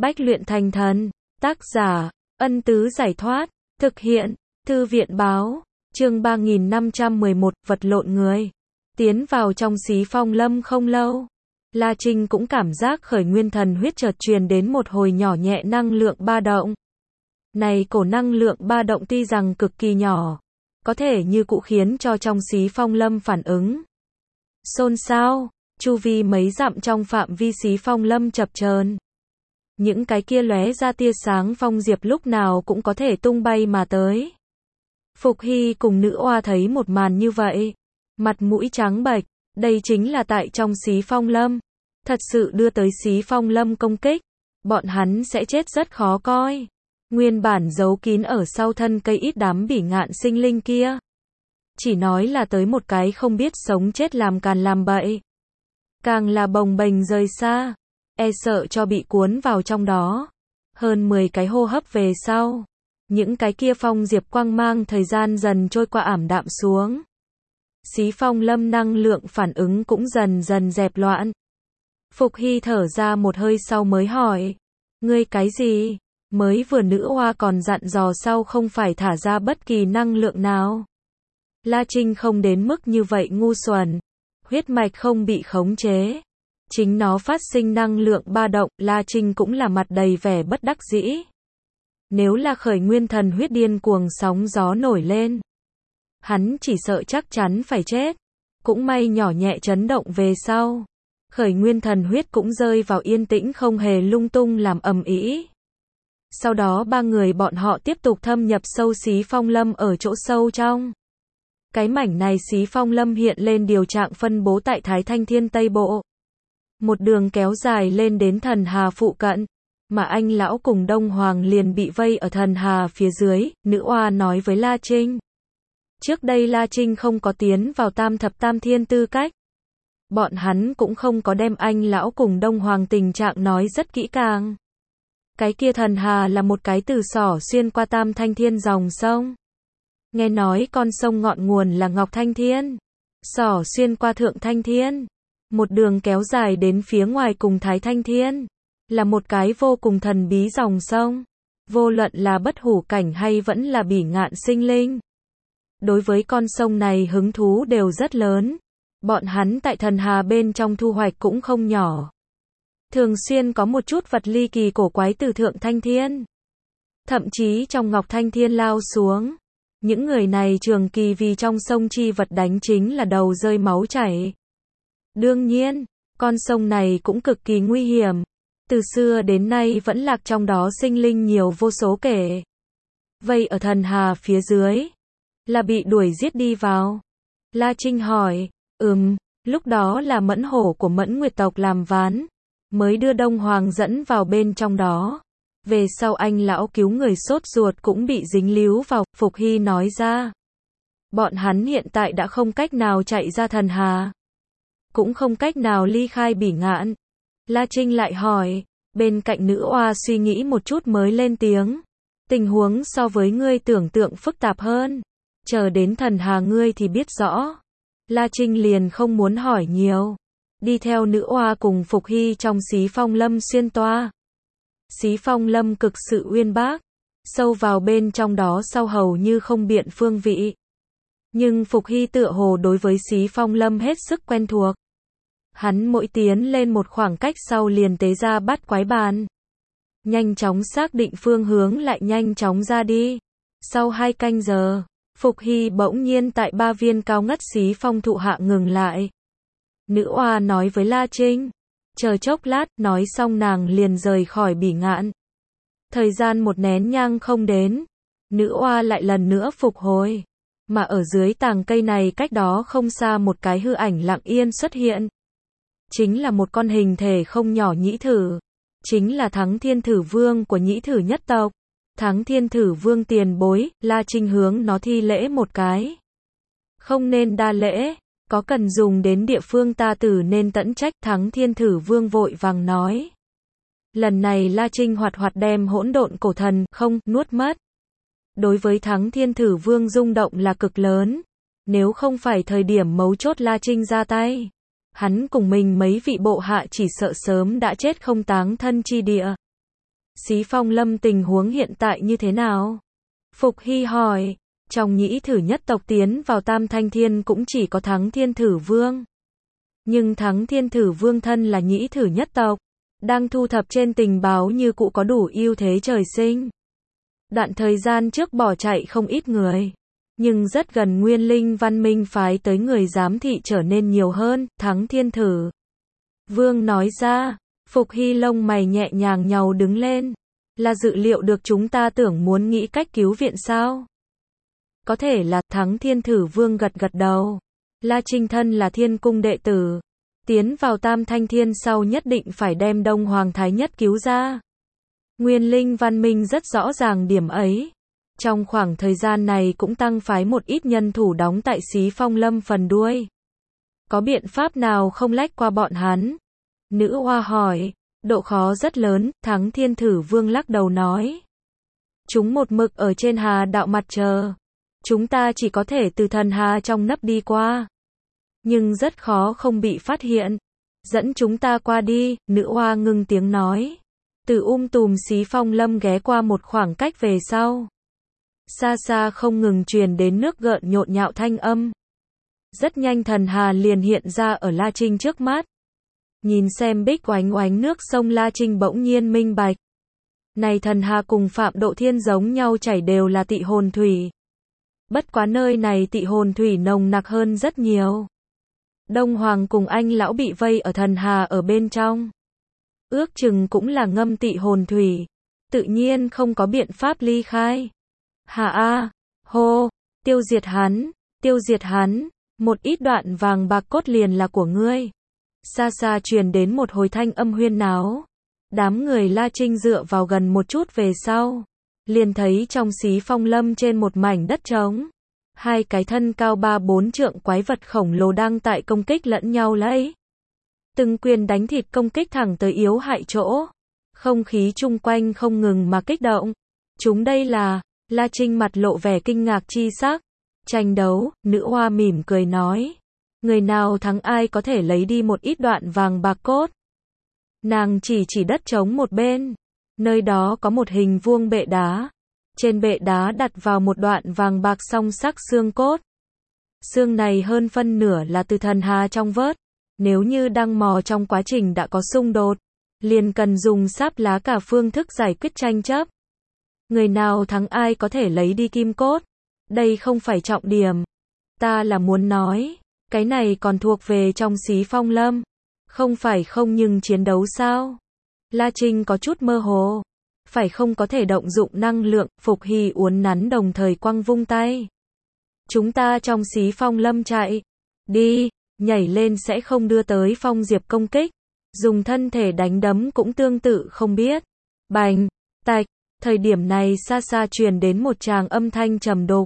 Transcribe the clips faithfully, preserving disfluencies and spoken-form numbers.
Bách luyện thành thần. Tác giả, Ân Tứ Giải Thoát. Thực hiện, Thư viện Báo. Chương ba nghìn năm trăm mười một, vật lộn người. Tiến vào trong Xí Phong Lâm không lâu, La Trinh cũng cảm giác khởi nguyên thần huyết chợt truyền đến một hồi nhỏ nhẹ năng lượng ba động. Này cổ năng lượng ba động tuy rằng cực kỳ nhỏ, có thể như cụ khiến cho trong Xí Phong Lâm phản ứng xôn xao, chu vi mấy dặm trong phạm vi Xí Phong Lâm chập chờn. Những cái kia lóe ra tia sáng phong diệp lúc nào cũng có thể tung bay mà tới. Phục Hy cùng nữ oa thấy một màn như vậy, mặt mũi trắng bệch, đây chính là tại trong Xí Phong Lâm, thật sự đưa tới Xí Phong Lâm công kích, bọn hắn sẽ chết rất khó coi. Nguyên bản giấu kín ở sau thân cây ít đám bỉ ngạn sinh linh kia, chỉ nói là tới một cái không biết sống chết làm càn làm bậy, càng là bồng bềnh rời xa, e sợ cho bị cuốn vào trong đó. Hơn mười cái hô hấp về sau, những cái kia phong diệp quang mang thời gian dần trôi qua ảm đạm xuống. Xí Phong Lâm năng lượng phản ứng cũng dần dần dẹp loạn. Phục Hy thở ra một hơi sau mới hỏi, ngươi cái gì? Mới vừa nữ oa còn dặn dò sau không phải thả ra bất kỳ năng lượng nào. La Trinh không đến mức như vậy ngu xuẩn, huyết mạch không bị khống chế, chính nó phát sinh năng lượng ba động. La Trinh cũng là mặt đầy vẻ bất đắc dĩ. Nếu là khởi nguyên thần huyết điên cuồng sóng gió nổi lên, hắn chỉ sợ chắc chắn phải chết. Cũng may nhỏ nhẹ chấn động về sau, khởi nguyên thần huyết cũng rơi vào yên tĩnh không hề lung tung làm ầm ĩ. Sau đó ba người bọn họ tiếp tục thâm nhập sâu Xí Phong Lâm ở chỗ sâu trong. Cái mảnh này Xí Phong Lâm hiện lên điều trạng phân bố tại Thái Thanh Thiên Tây Bộ. Một đường kéo dài lên đến Thần Hà phụ cận, mà anh lão cùng Đông Hoàng liền bị vây ở Thần Hà phía dưới. Nữ oa nói với La Trinh. Trước đây La Trinh không có tiến vào Tam Thập Tam Thiên tư cách. Bọn hắn cũng không có đem anh lão cùng Đông Hoàng tình trạng nói rất kỹ càng. Cái kia Thần Hà là một cái từ sỏ xuyên qua Tam Thanh Thiên dòng sông. Nghe nói con sông ngọn nguồn là Ngọc Thanh Thiên, sỏ xuyên qua Thượng Thanh Thiên, một đường kéo dài đến phía ngoài cùng Thái Thanh Thiên, là một cái vô cùng thần bí dòng sông. Vô luận là bất hủ cảnh hay vẫn là bỉ ngạn sinh linh, đối với con sông này hứng thú đều rất lớn. Bọn hắn tại Thần Hà bên trong thu hoạch cũng không nhỏ. Thường xuyên có một chút vật ly kỳ cổ quái từ Thượng Thanh Thiên, thậm chí trong Ngọc Thanh Thiên lao xuống. Những người này trường kỳ vì trong sông chi vật đánh chính là đầu rơi máu chảy. Đương nhiên, con sông này cũng cực kỳ nguy hiểm. Từ xưa đến nay vẫn lạc trong đó sinh linh nhiều vô số kể. Vây ở Thần Hà phía dưới, là bị đuổi giết đi vào. La Trinh hỏi, ừm, lúc đó là Mẫn Hổ của Mẫn Nguyệt tộc làm ván, mới đưa Đông Hoàng dẫn vào bên trong đó. Về sau anh lão cứu người sốt ruột cũng bị dính líu vào. Phục Hy nói ra, bọn hắn hiện tại đã không cách nào chạy ra Thần Hà, cũng không cách nào ly khai bỉ ngạn. La Trinh lại hỏi, bên cạnh nữ oa suy nghĩ một chút mới lên tiếng, tình huống so với ngươi tưởng tượng phức tạp hơn, chờ đến Thần Hà ngươi thì biết rõ. La Trinh liền không muốn hỏi nhiều, đi theo nữ oa cùng Phục Hy trong Xí Phong Lâm xuyên toa. Xí Phong Lâm cực sự uyên bác, sâu vào bên trong đó sau hầu như không biện phương vị. Nhưng Phục Hy tựa hồ đối với Xí Phong Lâm hết sức quen thuộc. Hắn mỗi tiến lên một khoảng cách sau liền tế ra Bát Quái Bàn, nhanh chóng xác định phương hướng lại nhanh chóng ra đi. Sau hai canh giờ, Phục Hy bỗng nhiên tại ba viên cao ngất Xí Phong thụ hạ ngừng lại. Nữ oa nói với La Trinh, chờ chốc lát, nói xong nàng liền rời khỏi bỉ ngạn. Thời gian một nén nhang không đến, nữ oa lại lần nữa phục hồi, mà ở dưới tàng cây này cách đó không xa một cái hư ảnh lặng yên xuất hiện. Chính là một con hình thể không nhỏ nhĩ thử, chính là Thắng Thiên Thử Vương của nhĩ thử nhất tộc. Thắng Thiên Thử Vương tiền bối. La Trinh hướng nó thi lễ một cái. Không nên đa lễ, có cần dùng đến địa phương ta tử nên tận trách. Thắng Thiên Thử Vương vội vàng nói. Lần này La Trinh hoạt hoạt đem hỗn độn cổ thần không nuốt mất. Đối với Thắng Thiên Thử Vương rung động là cực lớn. Nếu không phải thời điểm mấu chốt La Trinh ra tay, hắn cùng mình mấy vị bộ hạ chỉ sợ sớm đã chết không táng thân chi địa. Xí Phong Lâm tình huống hiện tại như thế nào? Phục Hy hỏi, trong nhĩ thử nhất tộc tiến vào Tam Thanh Thiên cũng chỉ có Thắng Thiên Thử Vương. Nhưng Thắng Thiên Thử Vương thân là nhĩ thử nhất tộc, đang thu thập trên tình báo như cũ có đủ ưu thế trời sinh. Đoạn thời gian trước bỏ chạy không ít người, nhưng rất gần Nguyên Linh Văn Minh phái tới người giám thị trở nên nhiều hơn, Thắng Thiên Thử Vương nói ra. Phục Hy lông mày nhẹ nhàng nhàu đứng lên. Là dự liệu được chúng ta tưởng muốn nghĩ cách cứu viện sao? Có thể là, Thắng Thiên Thử Vương gật gật đầu. La Trinh thân là Thiên Cung đệ tử, tiến vào Tam Thanh Thiên sau nhất định phải đem Đông Hoàng Thái Nhất cứu ra. Nguyên Linh Văn Minh rất rõ ràng điểm ấy. Trong khoảng thời gian này cũng tăng phái một ít nhân thủ đóng tại Xí Phong Lâm phần đuôi. Có biện pháp nào không lách qua bọn hắn? Nữ Hoa hỏi. Độ khó rất lớn, Thắng Thiên Thử Vương lắc đầu nói. Chúng một mực ở trên Hà Đạo mặt chờ. Chúng ta chỉ có thể từ thần hà trong nấp đi qua. Nhưng rất khó không bị phát hiện. Dẫn chúng ta qua đi, Nữ Hoa ngưng tiếng nói. Từ um tùm Xí Phong Lâm ghé qua một khoảng cách về sau. Xa xa không ngừng truyền đến nước gợn nhộn nhạo thanh âm. Rất nhanh thần hà liền hiện ra ở La Trinh trước mắt. Nhìn xem bích oánh oánh nước sông La Trinh bỗng nhiên minh bạch. Này thần hà cùng Phạm Độ Thiên giống nhau chảy đều là tị hồn thủy. Bất quá nơi này tị hồn thủy nồng nặc hơn rất nhiều. Đông Hoàng cùng anh lão bị vây ở thần hà ở bên trong. Ước chừng cũng là ngâm tị hồn thủy. Tự nhiên không có biện pháp ly khai. Hà a, hô, tiêu diệt hắn, tiêu diệt hắn, một ít đoạn vàng bạc cốt liền là của ngươi. Xa xa truyền đến một hồi thanh âm huyên náo. Đám người La Trinh dựa vào gần một chút về sau. Liền thấy trong Xí Phong Lâm trên một mảnh đất trống. Hai cái thân cao ba bốn trượng quái vật khổng lồ đang tại công kích lẫn nhau lấy. Từng quyền đánh thịt công kích thẳng tới yếu hại chỗ. Không khí chung quanh không ngừng mà kích động. Chúng đây là, La Trinh mặt lộ vẻ kinh ngạc chi sắc. Tranh đấu, Nữ Hoa mỉm cười nói. Người nào thắng ai có thể lấy đi một ít đoạn vàng bạc cốt. Nàng chỉ chỉ đất trống một bên. Nơi đó có một hình vuông bệ đá. Trên bệ đá đặt vào một đoạn vàng bạc song sắc xương cốt. Xương này hơn phân nửa là từ thần hà trong vớt. Nếu như đang mò trong quá trình đã có xung đột, liền cần dùng sáp lá cả phương thức giải quyết tranh chấp. Người nào thắng ai có thể lấy đi kim cốt. Đây không phải trọng điểm. Ta là muốn nói, cái này còn thuộc về trong Xí Phong Lâm. Không phải không nhưng chiến đấu sao? La Trinh có chút mơ hồ. Phải không có thể động dụng năng lượng, Phục Hy uốn nắn đồng thời quăng vung tay. Chúng ta trong Xí Phong Lâm chạy. Đi, nhảy lên sẽ không đưa tới phong diệp công kích. Dùng thân thể đánh đấm cũng tương tự không biết. Bành, tạch, thời điểm này xa xa truyền đến một tràng âm thanh trầm đục.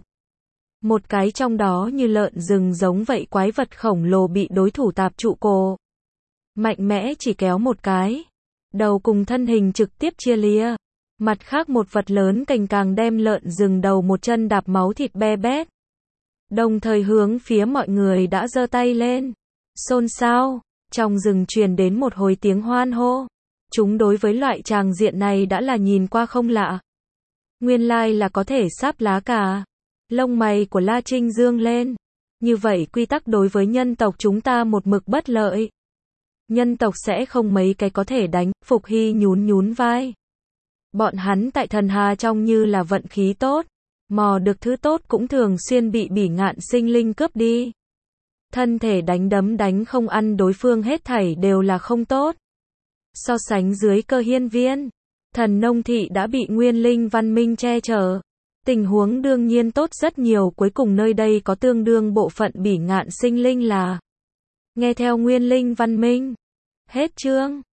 Một cái trong đó như lợn rừng giống vậy quái vật khổng lồ bị đối thủ tạp trụ cổ. Mạnh mẽ chỉ kéo một cái. Đầu cùng thân hình trực tiếp chia lìa. Mặt khác một vật lớn cành càng đem lợn rừng đầu một chân đạp máu thịt be bét. Đồng thời hướng phía mọi người đã giơ tay lên. Xôn xao, trong rừng truyền đến một hồi tiếng hoan hô. Chúng đối với loại tràng diện này đã là nhìn qua không lạ. Nguyên lai là có thể sáp lá cả. Lông mày của La Trinh dương lên. Như vậy quy tắc đối với nhân tộc chúng ta một mực bất lợi. Nhân tộc sẽ không mấy cái có thể đánh, Phục Hy nhún nhún vai. Bọn hắn tại thần hà trong như là vận khí tốt. Mò được thứ tốt cũng thường xuyên bị bỉ ngạn sinh linh cướp đi. Thân thể đánh đấm đánh không ăn đối phương hết thảy đều là không tốt. So sánh dưới Cơ Hiên Viên, thần nông thị đã bị Nguyên Linh Văn Minh che chở. Tình huống đương nhiên tốt rất nhiều, cuối cùng nơi đây có tương đương bộ phận bỉ ngạn sinh linh là nghe theo Nguyên Linh Văn Minh. Hết chương.